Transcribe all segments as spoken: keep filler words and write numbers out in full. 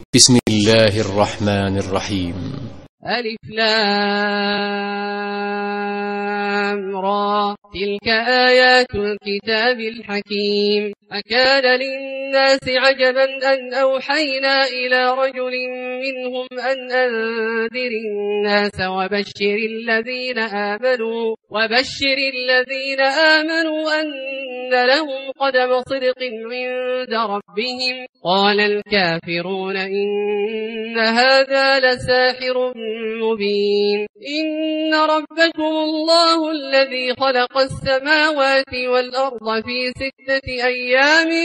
بسم الله الرحمن الرحيم. ألف لام را تلك آيات الكتاب الحكيم. أكان للناس عجبا أن أوحينا إلى رجل منهم أن أنذر الناس وبشر الذين آمنوا وبشر الذين آمنوا أن لهم قدم صدق عند ربهم. قال الكافرون إن هذا لساحر مبين. إن ربكم الله الذي خلق السماوات والأرض في ستة أيام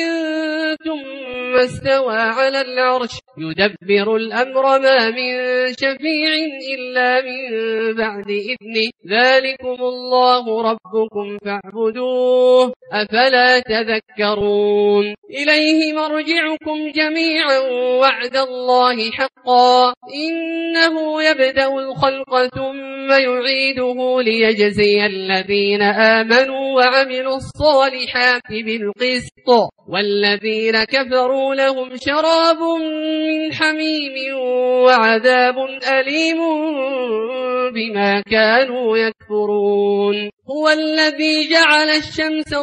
ثم استوى على العرش يدبر الأمر ما من شفيع إلا من بعد إذنه. ذلكم الله ربكم فاعبدوه أفلا تذكرون. إليه مرجعكم جميعا وعد الله حقا إنه يبدأ الخلق ثم يعيده ليجزي الذين آمنوا وعملوا الصالحات بالقسط والذين كفروا لهم شراب من حميم وعذاب أليم بما كانوا يكفرون. هو الذي جعل الشمس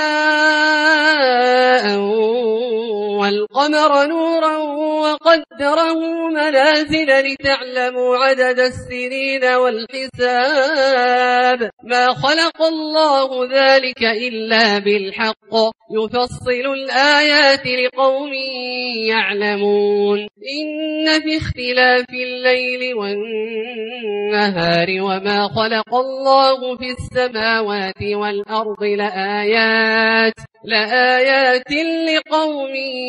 ضياء والقمر نورا وقدره منازل لتعلموا عدد السنين والحساب. ما خلق الله ذلك إلا بالحق يفصل الآيات لقوم يعلمون. إن في اختلاف الليل والنهار وما خلق الله في السماوات والأرض لآيات لآيات لقوم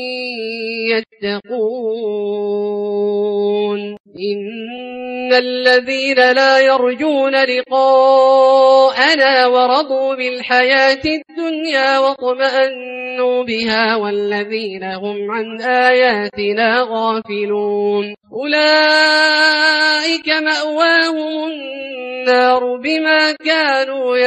يتقون. إن الذين لا يرجون لقاءنا ورضوا بالحياة الدنيا واطمأنوا بها والذين هم عن آياتنا غافلون أولئك مأواهم النار بما كانوا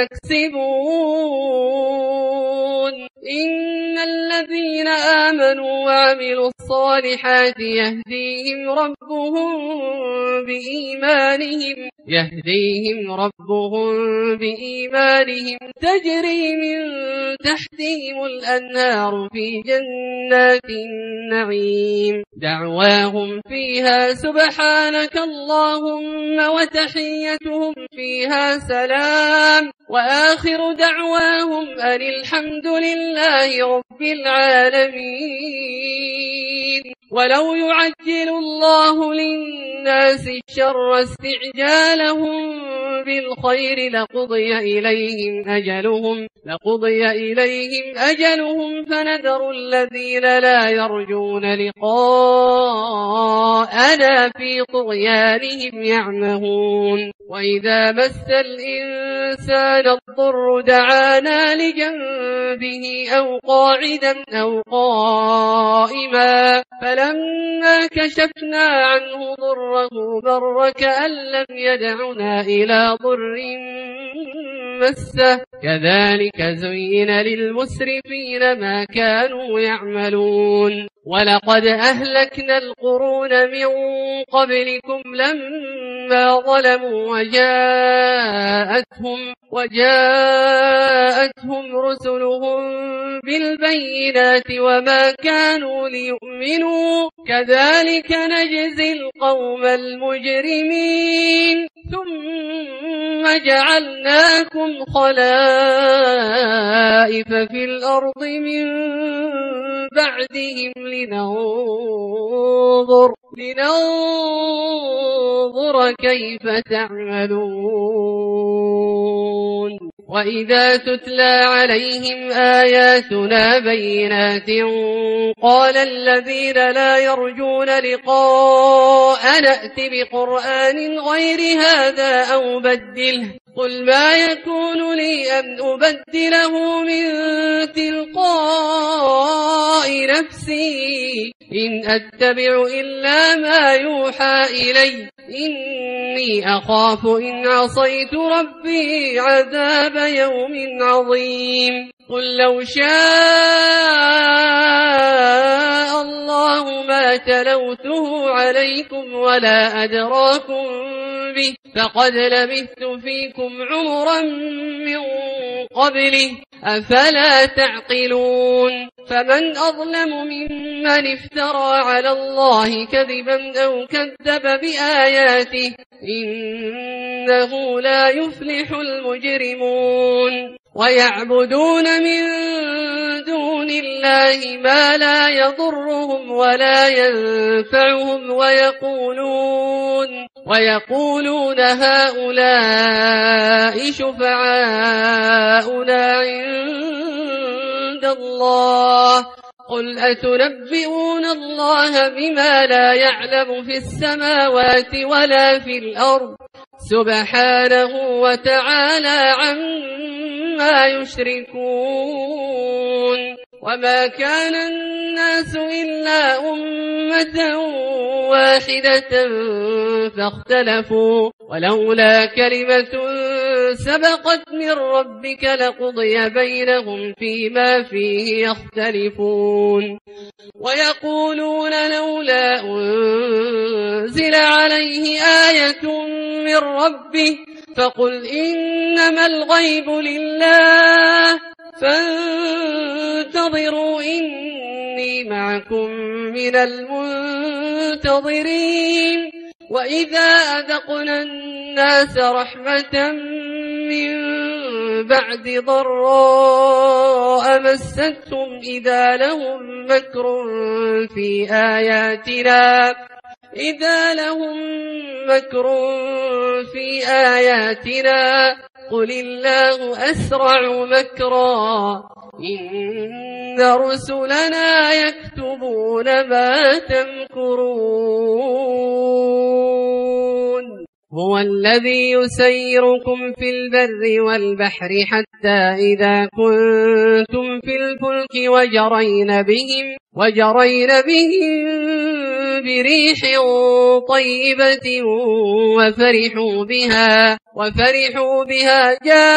يكسبون. إن الذين آمنوا وعملوا الصالحات يهديهم ربهم بإيمانهم يهديهم ربهم بإيمانهم تجري من تحتهم الأنهار في جنات النعيم. دعواهم فيها سبحانك اللهم وتحيتهم فيها سلام وآخر دعواهم أن الحمد لله رب العالمين. ولو يعجل الله للناس الشر استعجالهم بالخير لقضي إليهم أجلهم لقضي إليهم أجلهم فنذر الذين لا يرجون لقاءنا في طغيانهم يعمهون. وإذا مس الإنسان الضر دعانا لجنبه أو قاعدا أو قائما فلما كشفنا عنه ضره مر كأن لم يدعنا إلى ضر مسه كذلك زين للمسرفين ما كانوا يعملون. ولقد أهلكنا القرون من قبلكم لما ظلموا وجاءتهم وجاءتهم رسلهم بالبينات وما كانوا ليؤمنوا كذلك نجزي القوم المجرمين. ثم جعلناكم خلائف في الأرض من بعدهم لننظر لننظر كيف تعملون. وإذا تتلى عليهم آياتنا بينات قال الذين لا يرجون لقاء نأت بقرآن غير هذا أو بدله قل ما يكون لي أن أبدله من تلقاء نفسي إن أتبع إلا ما يوحى إلي إني أخاف إن عصيت ربي عذاب يوم عظيم قل لو شاء الله ما تلوته عليكم ولا أدراكم به فقد لبثت فيكم عمرا من قبله أفلا تعقلون فمن أظلم ممن افترى على الله كذبا أو كذب بآياته إنه لا يفلح المجرمون ويعبدون من دون الله ما لا يضرهم ولا ينفعهم ويقولون ويقولون هؤلاء شفعاؤنا عند الله قل أتنبئون الله بما لا يعلم في السماوات ولا في الأرض سبحانه وتعالى عما يشركون وما كان الناس إلا أمة واحدة فاختلفوا ولولا كلمة سبقت من ربك لقضي بينهم فيما فيه يختلفون ويقولون لولا أنزل عليه آية من ربه فقل إنما الغيب لله فانتظروا إني معكم من المنتظرين وإذا أذقنا الناس رحمة من بعد ضراء مستهم إذا لهم مكر في آياتنا إذا لهم مكر في آياتنا قل الله أسرع مكرا إن رسلنا يكتبون ما تمكرون هو الذي يسيركم في البر والبحر حتى إذا كنتم في الفلك وجرين بهم وجرين بهم بريح طيبة وفرحوا بها وفرحوا بها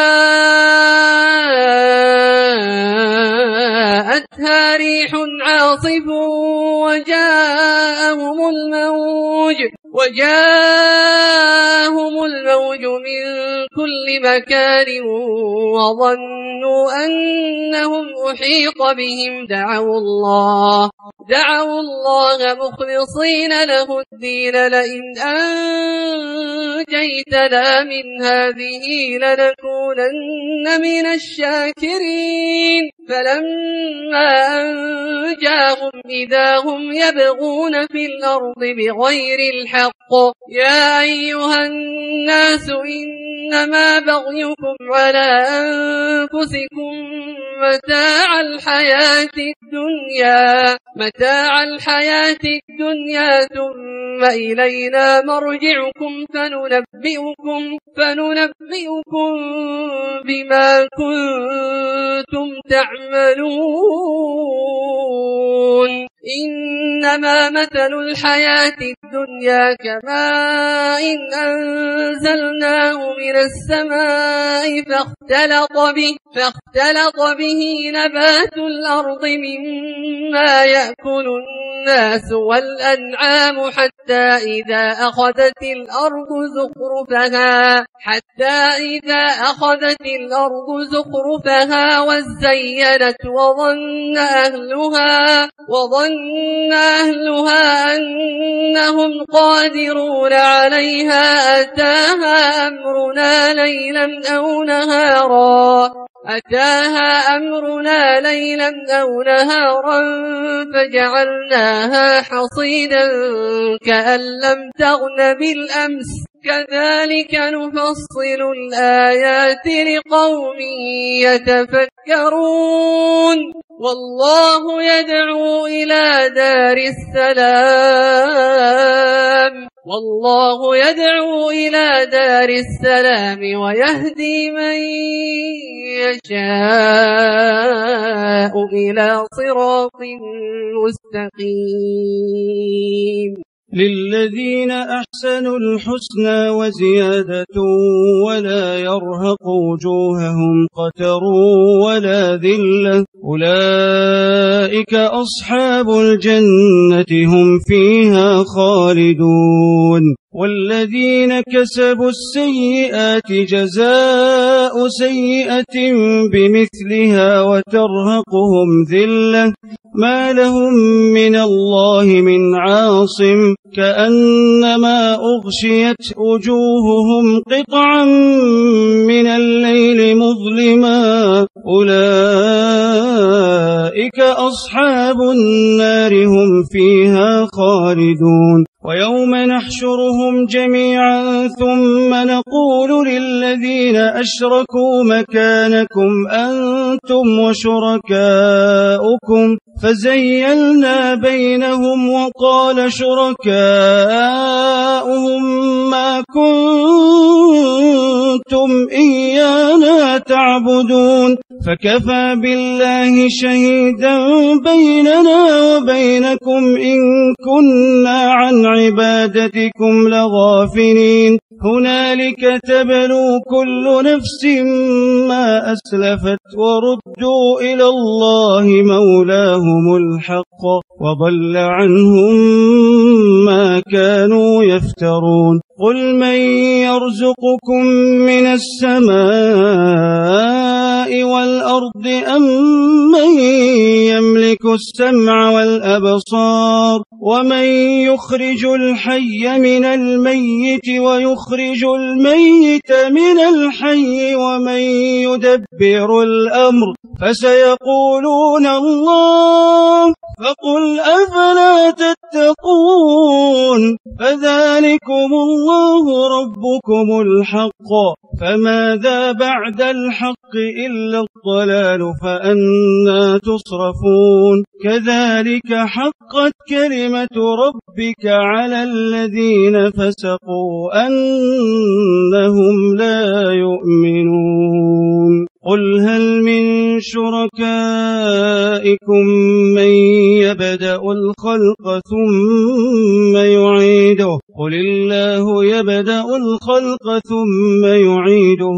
جاءتها ريح عاصف وجاءهم الموج وجاءهم الموج من كل مكان وظنوا أنهم أحيط بهم دعوا الله دعوا الله مخلصين له الدين لئن أنجيتنا من هذه لنكونن من الشاكرين فلما أنجاهم إذا هم يبغون في الأرض بغير الحق يا أيها الناس إنما بغيكم على أنفسكم متاع الحياة الدنيا متاع الحياة الدنيا ثم إلينا مرجعكم فننبئكم فننبئكم بما كنتم تعملون إنما مثل الحياة الدنيا كماء أنزلناه من السماء فاختلط به فاختلط به نبات الأرض مما يأكل الناس والأنعام حتى إذا أخذت الأرض زخرفها حتى إذا أخذت الأرض زخرفها وزينت وظن أهلها وظن أهلها أنهم قادرون عليها أتاها أمرنا ليلا أو نهارا أتاها أمرنا ليلا أو نهارا فجعلناها حصيدا كأن لم تغن بالأمس كذلك نفصل الآيات لقوم يتفكرون والله يدعو إلى دار السلام والله يدعو إلى دار السلام ويهدي من يشاء إلى صراط مستقيم. للذين أحسنوا الحسنى وزيادة ولا يرهق وجوههم قتر ولا ذلة أولئك أصحاب الجنة هم فيها خالدون. والذين كسبوا السيئات جزاء سيئة بمثلها وترهقهم ذلة ما لهم من الله من عاصم كأنما أغشيت وجوههم قطعا من الليل مظلما أولئك أصحاب النار هم فيها خالدون. ويوم نحشرهم جميعا ثم نقول للذين أشركوا مكانكم أنتم وشركاؤكم فزيلنا بينهم وقال شركاؤهم ما كنتم إيانا تعبدون فكفى بالله شهيدا بيننا وبينكم إن كنا عن عبادتكم لغافلين. هنالك تبلو كل نفس ما أسلفت وردوا إلى الله مولاهم الحق وضل عنهم ما كانوا يفترون. قل من يرزقكم من السماء والأرض أم من يملك السمع والأبصار ومن يخرج الحي من الميت ويخرج الميت من الحي ومن يدبر الأمر فسيقولون الله فقل أفلا تتقون. فذلكم الله ربكم الحق فماذا بعد الحق إلا الضلال فأنى تصرفون. كذلك حقت كلمة ربك على الذين فسقوا أنهم لا يؤمنون. قل هل من شركائكم من يبدأ الخلق ثم يعيده قل الله يبدأ الخلق ثم يعيده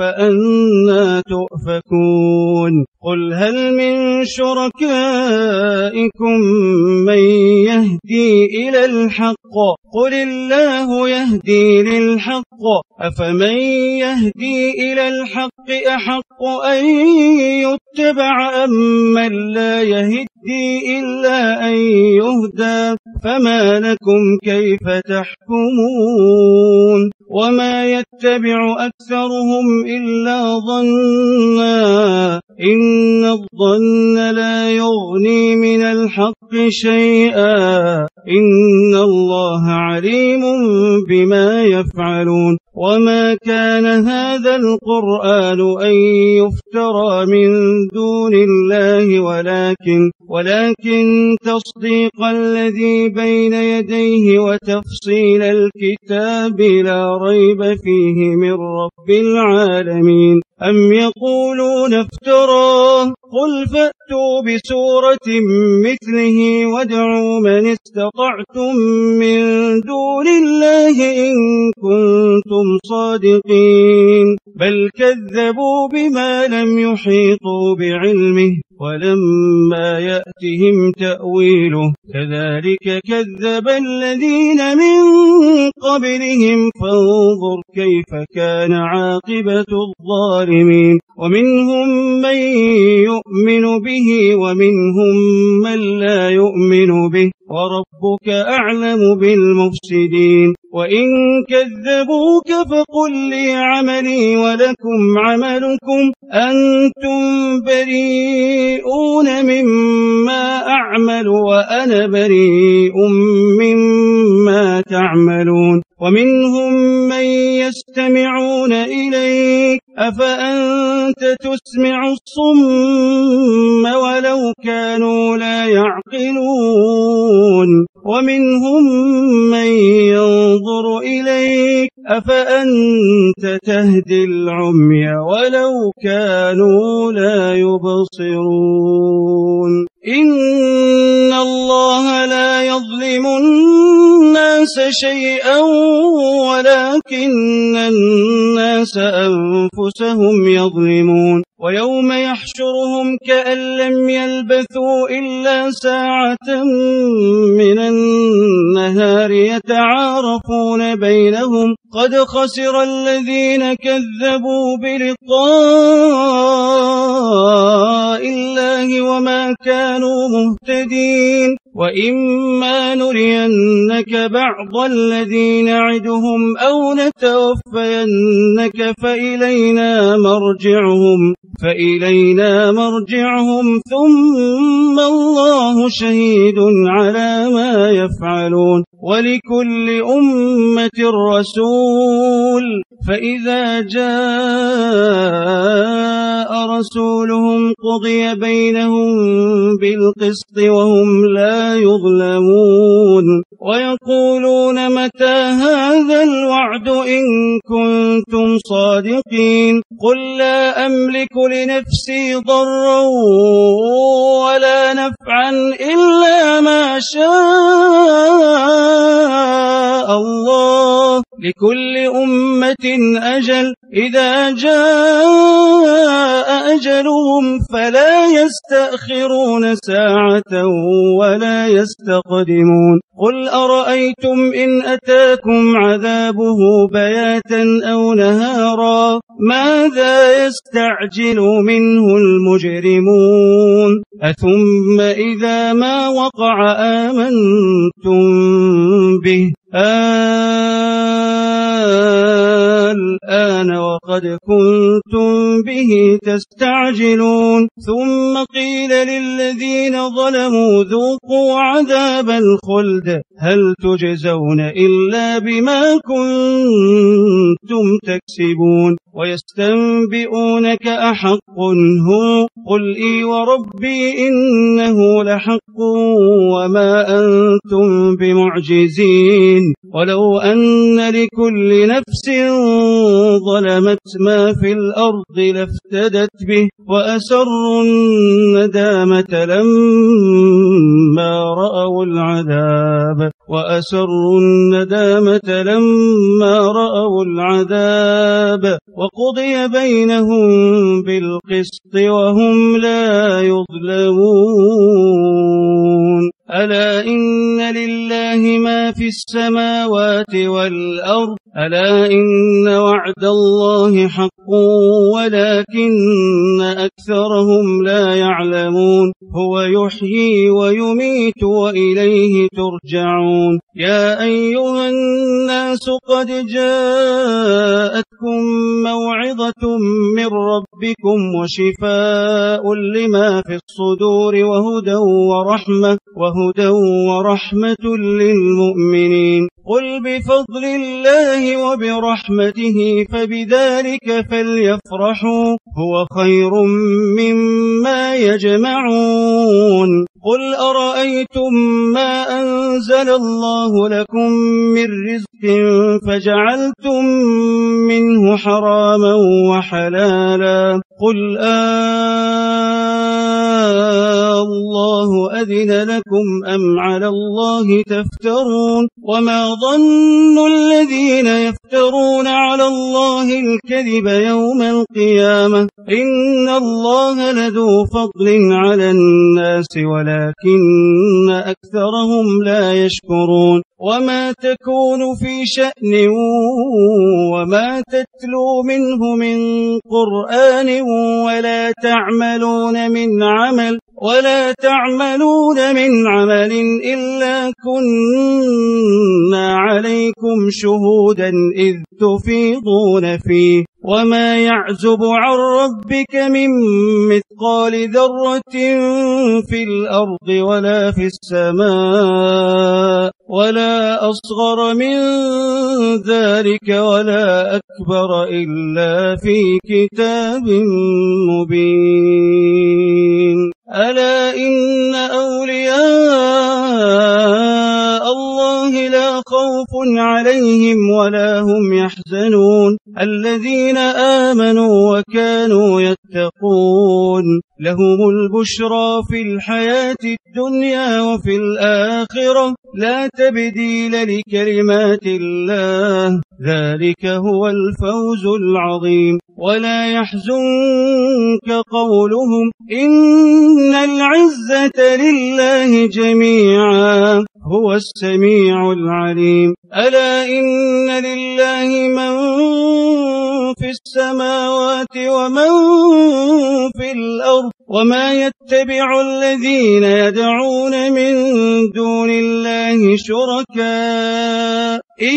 فأنى تؤفكون. قل هل من شركائكم من يهدي إلى الحق قل الله يهدي للحق أفمن يهدي إلى الحق أحق أن يتبع أم من لا يهدي إلا أن يهدى فما لكم كيف تحكمون. وما يتبع أكثرهم إلا ظنا إن الظن لا يغني من الحق شيئا إن الله عليم بما يفعلون. وما كان هذا القرآن أن يفترى من دون الله ولكن ولكن تصديق الذي بين يديه وتفصيل الكتاب لا ريب فيه من رب العالمين. أم يقولون افتراه قل فأتوا بسورة مثله وادعوا من استطعتم من دون الله إن كنتم صادقين. بل كذبوا بما لم يحيطوا بعلمه ولما يأتهم تأويله كذلك كذب الذين من قبلهم فانظر كيف كان عاقبة الظالمين. ومنهم من يؤمن به ومنهم من لا يؤمن به وربك أعلم بالمفسدين. وإن كذبوك فقل لي عملي ولكم عملكم أنتم بريئون مما أعمل وأنا بريء مما تعملون. ومنهم من يستمعون إليك أفأنت تسمع الصم ولو كانوا لا يعقلون. ومنهم من ينظر إليك أفأنت تهدي العمي ولو كانوا لا يبصرون إن الله لا يظلم الناس شيئا ولكن الناس أنفسهم يظلمون ويوم يحشرهم كأن لم يلبثوا إلا ساعة من النهار يتعارفون بينهم قد خسر الذين كذبوا بلقاء الله وما كانوا مهتدين وإما نرينك بعض الذي نعدهم أو نتوفينك فإلينا مرجعهم فإلينا مرجعهم ثم الله شهيد على ما يفعلون ولكل أمة رسول فإذا جاء رسولهم قضي بينهم بالقسط وهم لا يظلمون ويقولون متى هذا الوعد إن كنتم صادقين قل لا أملك لنفسي ضرا ولا نفعا إلا ما شاء الله لكل أمة أجل إذا جاء أجلهم فلا يستأخرون ساعة ولا يستقدمون قل أرأيتم إن أتاكم عذابه بياتا أو نهارا ماذا يستعجل منه المجرمون أثم إذا ما وقع آمنتم به الآن وقد كنتم به تستعجلون ثم قيل للذين ظلموا ذوقوا عذاب الخلد هل تجزون إلا بما كنتم تكسبون ويستنبئونك أحق هو قل إي وربي إنه لحق وما أنتم بمعجزين ولو أن لكل نفس ظلمت ما في الأرض لافتدت به وأسروا الندامة لما رأوا العذاب وأسروا الندامة لما رأوا العذاب وقضي بينهم بالقسط وهم لا يظلمون ألا إن لله ما في السماوات والأرض ألا إن وعد الله حق ولكن أكثرهم لا يعلمون هو يحيي ويميت وإليه ترجعون يا أيها الناس قد جاءتكم موعظة من ربكم وشفاء لما في الصدور وهدى ورحمة وهدى ورحمة للمؤمنين قل بفضل الله وبرحمته فبذلك فليفرحوا هو خير مما يجمعون قل أرأيتم ما أنزل الله لكم من رزق فجعلتم منه حراما وحلالا قل آه الله أذن لكم أم على الله تفترون وما ظن الذين يفترون على الله الكذب يوم القيامة إن الله لذو فضل على الناس ولكن أكثرهم لا يشكرون وما تكون في شأن وما تتلو منه من قرآن ولا تعملون من عمل ولا تعملون من عمل إلا كنا عليكم شهودا إذ تفيضون فيه وما يعزب عن ربك من مثقال ذرة في الأرض ولا في السماء ولا أصغر من ذلك ولا أكبر إلا في كتاب مبين ألا إن أولياء لا خوف عليهم ولا هم يحزنون الذين آمنوا وكانوا يتقون لهم البشرى في الحياة الدنيا وفي الآخرة لا تبديل لكلمات الله ذلك هو الفوز العظيم ولا يحزنك قولهم إن العزة لله جميعا هو السميع العليم ألا إن لله من في السماوات ومن في الأرض وما يتبع الذين يدعون من دون الله شركاء إن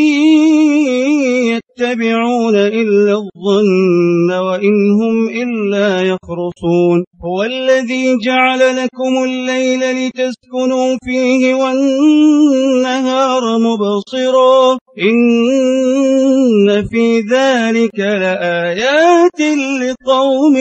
يتبعون إلا الظن وإن هم إلا يخرصون هو الذي جعل لكم الليل لتسكنوا فيه والنهار مبصرا إن في ذلك لآيات لقوم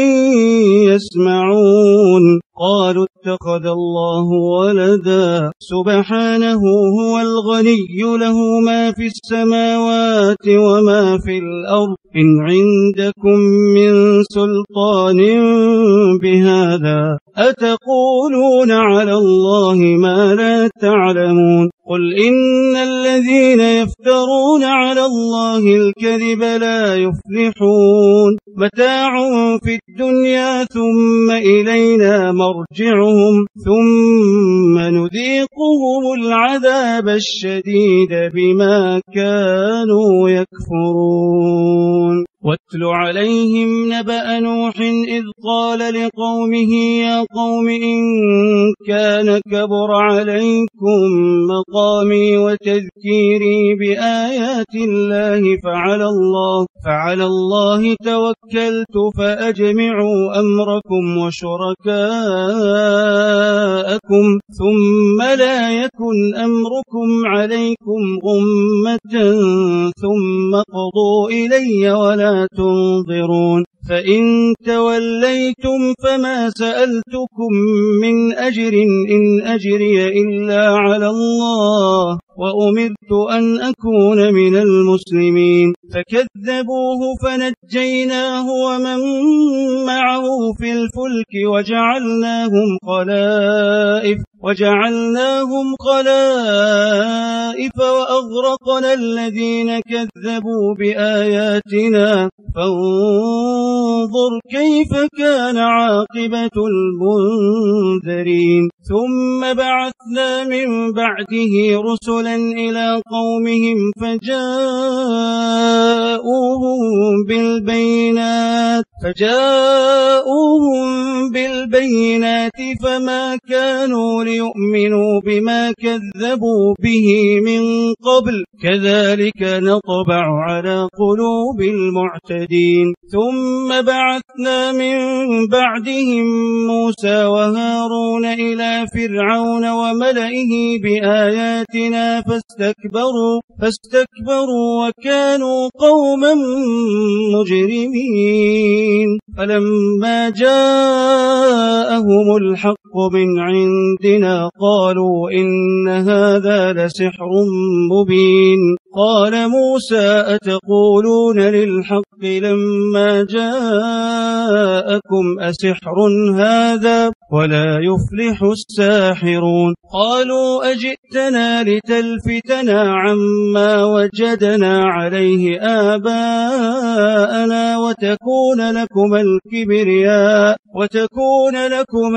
يسمعون قالوا اتخذ الله ولدا سبحانه هو الغني له ما في السماوات وما في الأرض إن عندكم من سلطان بهذا أتقولون على الله ما لا تعلمون قل إن الذين يفترون على الله الكذب لا يفلحون متاع في الدنيا ثم إلينا مرجعهم ثم نذيقهم العذاب الشديد بما كانوا يكفرون واتل عليهم نبأ نوح إذ قال لقومه يا قوم إن كان كبر عليكم مقامي وتذكيري بآيات الله فعلى الله فعلى الله توكلت فأجمعوا أمركم وشركاءكم ثم لا يكن أمركم عليكم غمة ثم قضوا إلي ولا تنظرون فإن توليتم فما سألتكم من أجر إن أجري إلا على الله وأمرت أن أكون من المسلمين فكذبوه فنجيناه ومن معه في الفلك وجعلناهم خلائف وجعلناهم خلائف وأغرقنا الذين كذبوا بآياتنا فانظر كيف كان عاقبة المنذرين ثم بعثنا من بعده رسلا إلى قومهم فجاءوهم بالبينات فجاءوهم بالبينات فما كانوا ليؤمنوا بما كذبوا به من قبل كذلك نطبع على قلوب المعتدين ثم بعثنا من بعدهم موسى وهارون إلى فرعون وملئه بآياتنا فاستكبروا فاستكبروا وكانوا قوما مجرمين فلما جاءهم الحق من عندنا قالوا إن هذا لسحر مبين قال موسى أتقولون للحق لما جاءكم أسحر هذا ولا يفلح الساحرون قالوا أجئتنا لتلفتنا عما وجدنا عليه آباءنا وتكون لكم الكبرياء وتكون لكم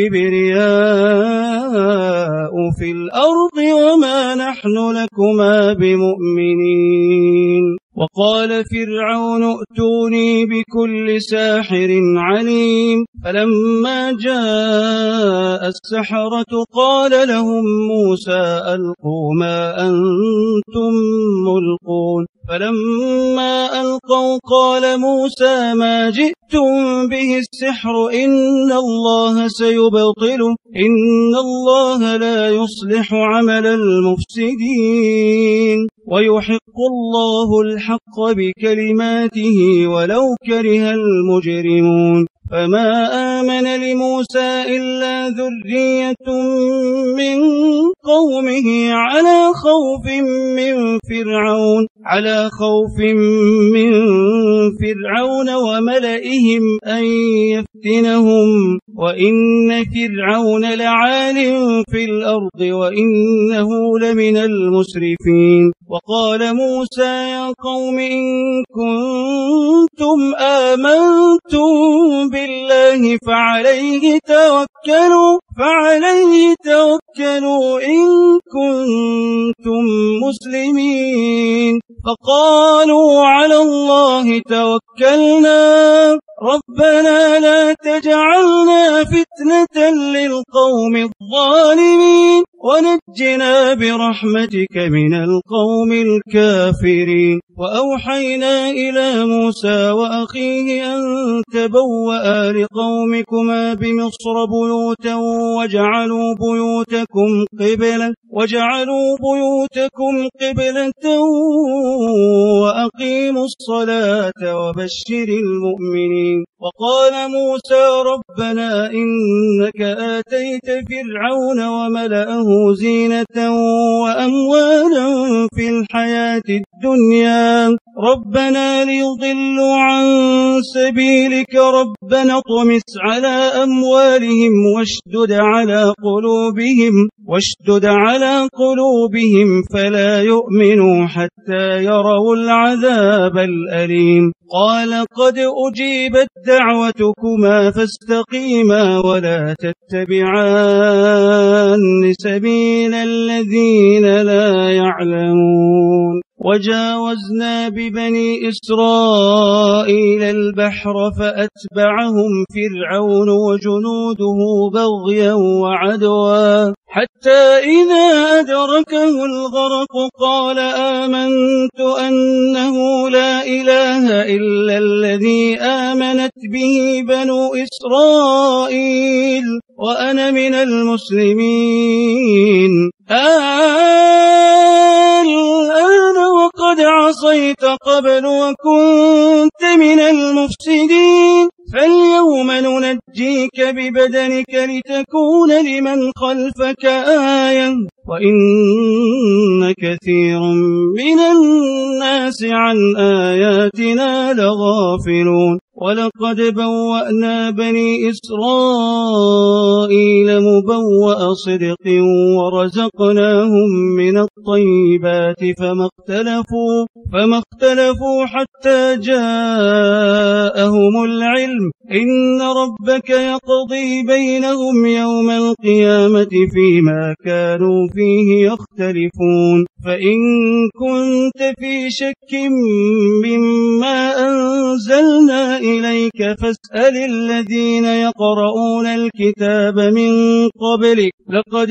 الكبرياء في الأرض وما نحن لكما بمؤمنين وقال فرعون ائتوني بكل ساحر عليم فلما جاء السحرة قال لهم موسى ألقوا ما أنتم ملقون فلما ألقوا قال موسى ما جئتم به السحر إن الله سيبطله إن الله لا يصلح عمل المفسدين ويحق الله الحق بكلماته ولو كره المجرمون فما آمن لموسى إلا ذرية من قومه على خوف من فرعون على خوف من فرعون وملئهم أن يفتنهم وإن فرعون لعال في الأرض وإنه لمن المسرفين وقال موسى يا قوم إن كنتم آمنتم بالله فعليه توكلوا فعليه توكلوا إن كنتم مسلمين فقالوا على الله توكلنا ربنا لا تجعلنا فتنة للقوم الظالمين ونجنا برحمتك من القوم الكافرين وأوحينا إلى موسى وأخيه أن تبوأ لقومكما بمصر بيوتا وجعلوا بيوتكم قبلة وجعلوا بيوتكم قبلة وأقيموا الصلاة وبشر المؤمنين وقال موسى ربنا إنك آتيت فرعون وملأه زينة وأموالا في الحياة الدنيا ربنا ليضلوا عن سبيلك ربنا اطمس على أموالهم واشدد على قلوبهم واشدد على قلوبهم فلا يؤمنوا حتى يروا العذاب الأليم قال قد أجيبت دعوتكما فاستقيما ولا تتبعان سبيل الذين لا يعلمون وجاوزنا ببني إسرائيل البحر فأتبعهم فرعون وجنوده بغيا وعدوا حتى إذا أدركه الغرق قال آمنت أنه لا إله إلا الذي آمنت به بنو إسرائيل وأنا من المسلمين الآن وقد عصيت قبل وكنت من المفسدين فاليوم ننجيك ببدنك لتكون لمن خلفك آية وإن كثيرا من الناس عن آياتنا لغافلون ولقد بوأنا بني إسرائيل مبوأ صدق ورزقناهم من الطيبات فما اختلفوا, فما اختلفوا حتى جاءهم العلم إن ربك يقضي بينهم يوم القيامة فيما كانوا فيه يختلفون فإن كنت في شك مما أنزلنا إليك فاسأل الذين يقرؤون الكتاب من قبلك لقد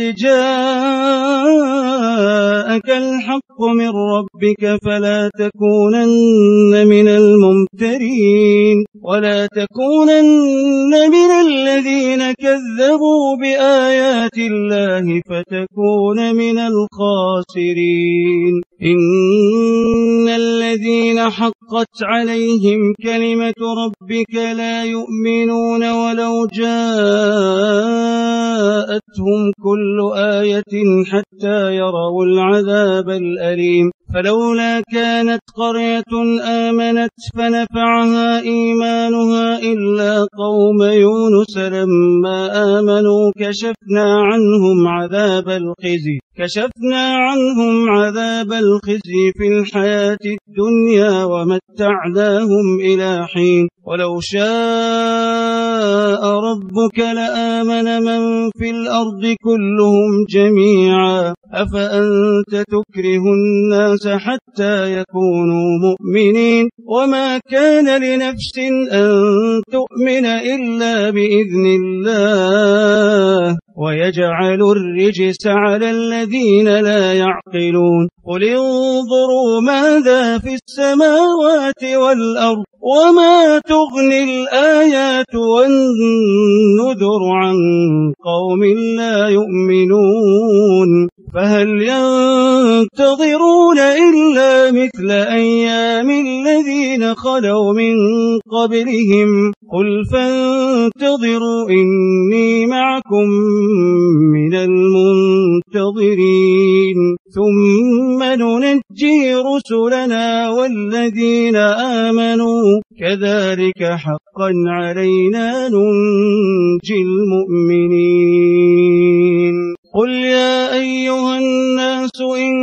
جاءك الحق من ربك فلا تكونن من الممترين ولا تكونن من الذين كذبوا بآيات الله فتكون من الخاسرين إن الذين حقت عليهم كلمة ربك لا يؤمنون ولو جاءتهم كل آية حتى يروا العذاب الأليم فلولا كانت قرية آمنت فنفعها إيمانها إلا قوم يونس لما آمنوا كشفنا عنهم عذاب الخزي كشفنا عنهم عذاب الخزي في الحياة الدنيا ومتعناهم إلى حين ولو شاء ربك لآمن من في الأرض كلهم جميعا أفأنت تكره الناس حتى يكونوا مؤمنين وما كان لنفس أن تؤمن إلا بإذن الله ويجعل الرجس على الذين لا يعقلون قل انظروا ماذا في السماوات والأرض وما تغني الآيات والنذر عن قوم لا يؤمنون فهل ينتظرون إلا مثل أيام الذين خلوا من قبلهم قل فانتظروا إني معكم من المنتظرين ثم ننجي رسلنا والذين آمنوا كذلك حقا علينا ننجي المؤمنين قل يا أيها الناس إن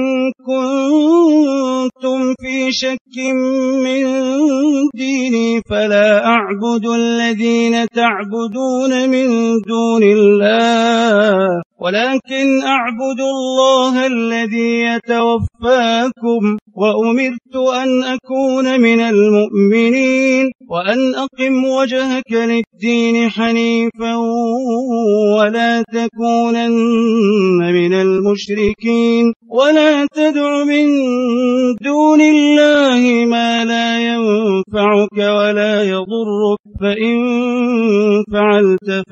كنتم في شك من ديني فلا أعبد الذين تعبدون من دون الله ولكن أعبد الله الذي يتوفاكم وأمرت أن أكون من المؤمنين وأن أقم وجهك للدين حنيفا ولا تكونن من المشركين ولا تدع من دون الله ما لا ينفعك ولا يضرك فإن فعلت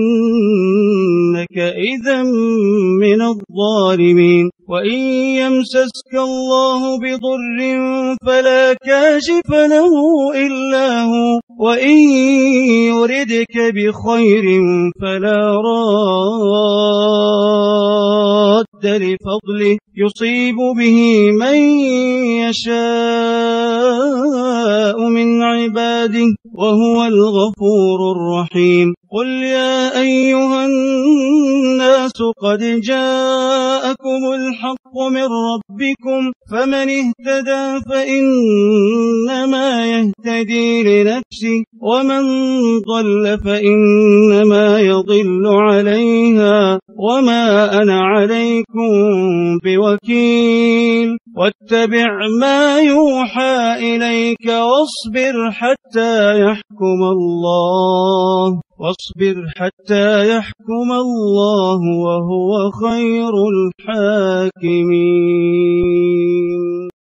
فإنك إذا من الظالمين وإن يمسسك الله بضر فلا كاشف له إلا هو وإن يردك بخير فلا راد لفضله يصيب به من يشاء من عباده وهو الغفور الرحيم قل يا أيها الناس قد جاءكم الحق من ربكم فمن اهتدى فإنما يهتدي لنفسه ومن ضل فإنما يضل عليها وما أنا عليكم بوكيل واتبع ما يوحى إليك واصبر حتى يحكم الله واصبر حتى يحكم الله وهو خير الحاكمين.